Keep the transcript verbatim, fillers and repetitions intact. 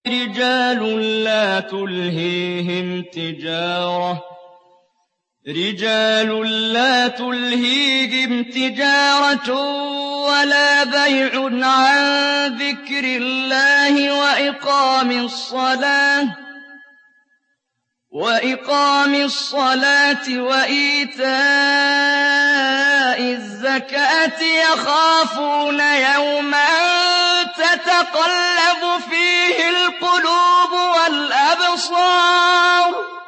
رِجَالٌ لَّا تُلْهِيهِمْ تِجَارَةٌ رِجَالٌ لَّا تُلْهِيهِمْ تِجَارَةٌ وَلَا بَيْعٌ عَن ذِكْرِ اللَّهِ وَإِقَامِ الصَّلَاةِ وَإِقَامِ الصَّلَاةِ وَإِيتَاءِ الزَّكَاةِ يَخَافُونَ يَوْمًا تَتَقَلَّبُ فِيهِ الْقُلُوبُ وَالْأَبْصَارُ